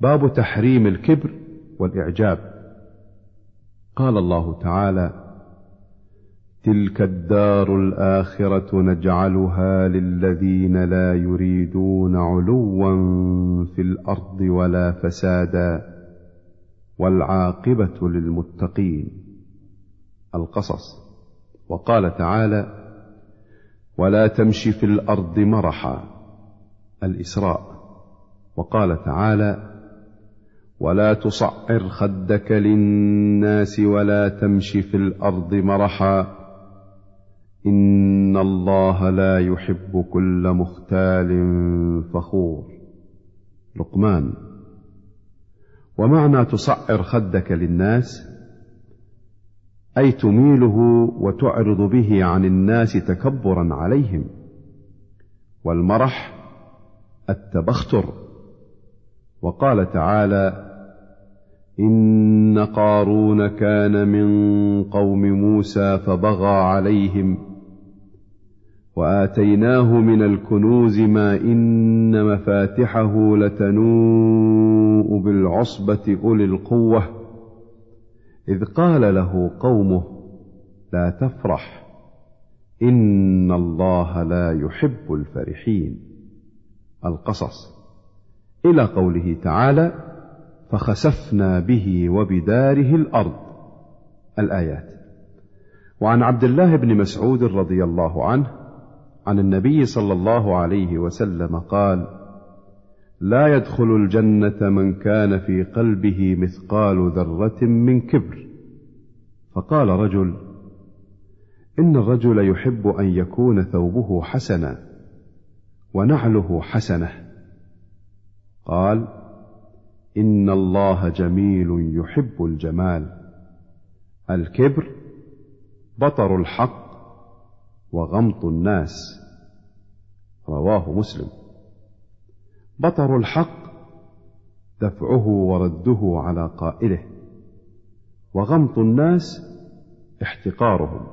باب تحريم الكبر والإعجاب. قال الله تعالى: تلك الدار الآخرة نجعلها للذين لا يريدون علوا في الأرض ولا فسادا والعاقبة للمتقين. القصص. وقال تعالى: ولا تمش في الأرض مرحا. الإسراء. وقال تعالى: ولا تصعر خدك للناس ولا تمش في الأرض مرحا إن الله لا يحب كل مختال فخور. لقمان. ومعنى تصعر خدك للناس أي تميله وتعرض به عن الناس تكبرا عليهم. والمرح التبختر. وقال تعالى: إن قارون كان من قوم موسى فبغى عليهم وآتيناه من الكنوز ما إن مفاتحه لتنوء بالعصبة أولي القوة إذ قال له قومه لا تفرح إن الله لا يحب الفرحين. القصص. إلى قوله تعالى: فخسفنا به وبداره الأرض. الآيات. وعن عبد الله بن مسعود رضي الله عنه عن النبي صلى الله عليه وسلم قال: لا يدخل الجنة من كان في قلبه مثقال ذرة من كبر. فقال رجل: إن الرجل يحب أن يكون ثوبه حسنا ونعله حسنة. قال: إن الله جميل يحب الجمال. الكبر بطر الحق وغمط الناس. رواه مسلم. بطر الحق دفعه ورده على قائله، وغمط الناس احتقارهم.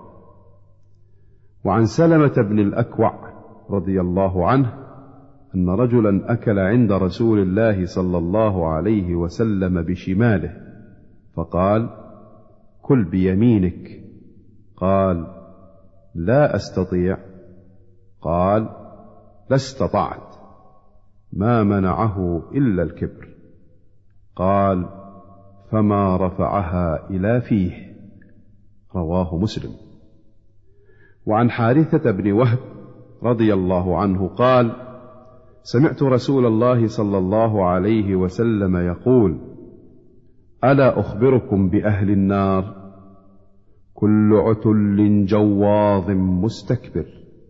وعن سلمة بن الأكوع رضي الله عنه أن رجلا أكل عند رسول الله صلى الله عليه وسلم بشماله فقال: كل بيمينك. قال: لا أستطيع. قال: لا استطعت. ما منعه إلا الكبر. قال: فما رفعها إلى فيه. رواه مسلم. وعن حارثة بن وهب رضي الله عنه قال: سمعت رسول الله صلى الله عليه وسلم يقول: ألا أخبركم بأهل النار؟ كل عتل جواظ مستكبر.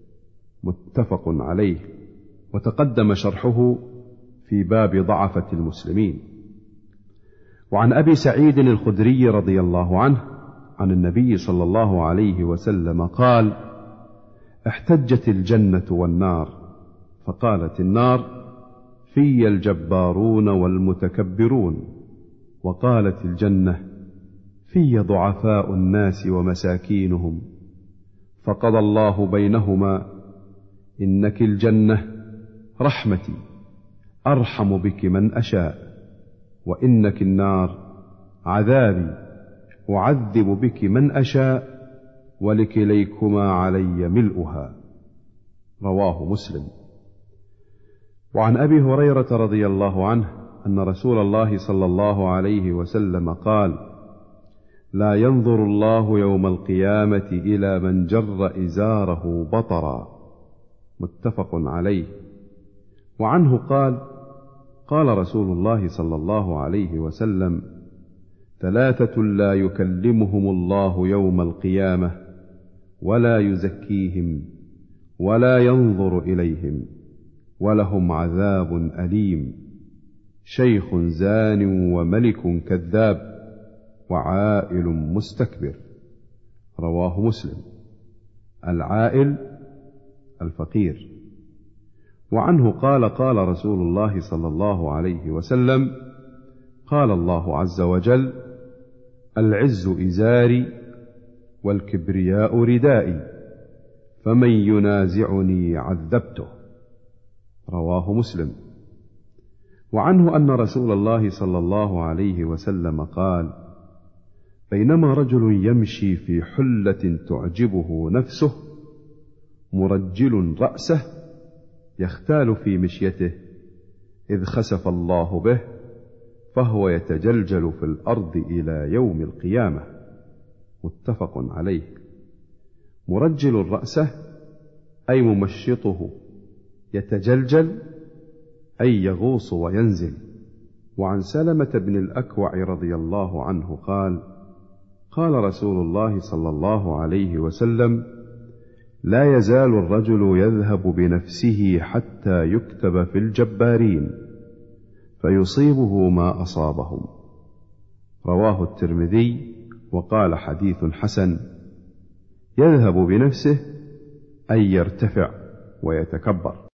متفق عليه. وتقدم شرحه في باب ضعفة المسلمين. وعن أبي سعيد الخدري رضي الله عنه عن النبي صلى الله عليه وسلم قال: احتجت الجنة والنار، فقالت النار: في الجبارون والمتكبرون. وقالت الجنة: في ضعفاء الناس ومساكينهم. فقضى الله بينهما: إنك الجنة رحمتي أرحم بك من أشاء، وإنك النار عذابي أعذب بك من أشاء، ولكليكما علي ملؤها. رواه مسلم. وعن أبي هريرة رضي الله عنه أن رسول الله صلى الله عليه وسلم قال: لا ينظر الله يوم القيامة إلى من جر إزاره بطرا. متفق عليه. وعنه قال: قال رسول الله صلى الله عليه وسلم: ثلاثة لا يكلمهم الله يوم القيامة ولا يزكيهم ولا ينظر إليهم ولهم عذاب أليم: شيخ زان وملك كذاب وعائل مستكبر. رواه مسلم. العائل الفقير. وعنه قال: قال رسول الله صلى الله عليه وسلم: قال الله عز وجل: العز إزاري والكبرياء ردائي، فمن ينازعني عذبته. رواه مسلم. وعنه أن رسول الله صلى الله عليه وسلم قال: بينما رجل يمشي في حلة تعجبه نفسه مرجل رأسه يختال في مشيته، إذ خسف الله به فهو يتجلجل في الأرض إلى يوم القيامة. متفق عليه. مرجل رأسه أي ممشطه، يتجلجل أي يغوص وينزل. وعن سلمة بن الأكوع رضي الله عنه قال: قال رسول الله صلى الله عليه وسلم: لا يزال الرجل يذهب بنفسه حتى يكتب في الجبارين فيصيبه ما أصابهم. رواه الترمذي وقال: حديث حسن. يذهب بنفسه أي يرتفع ويتكبر.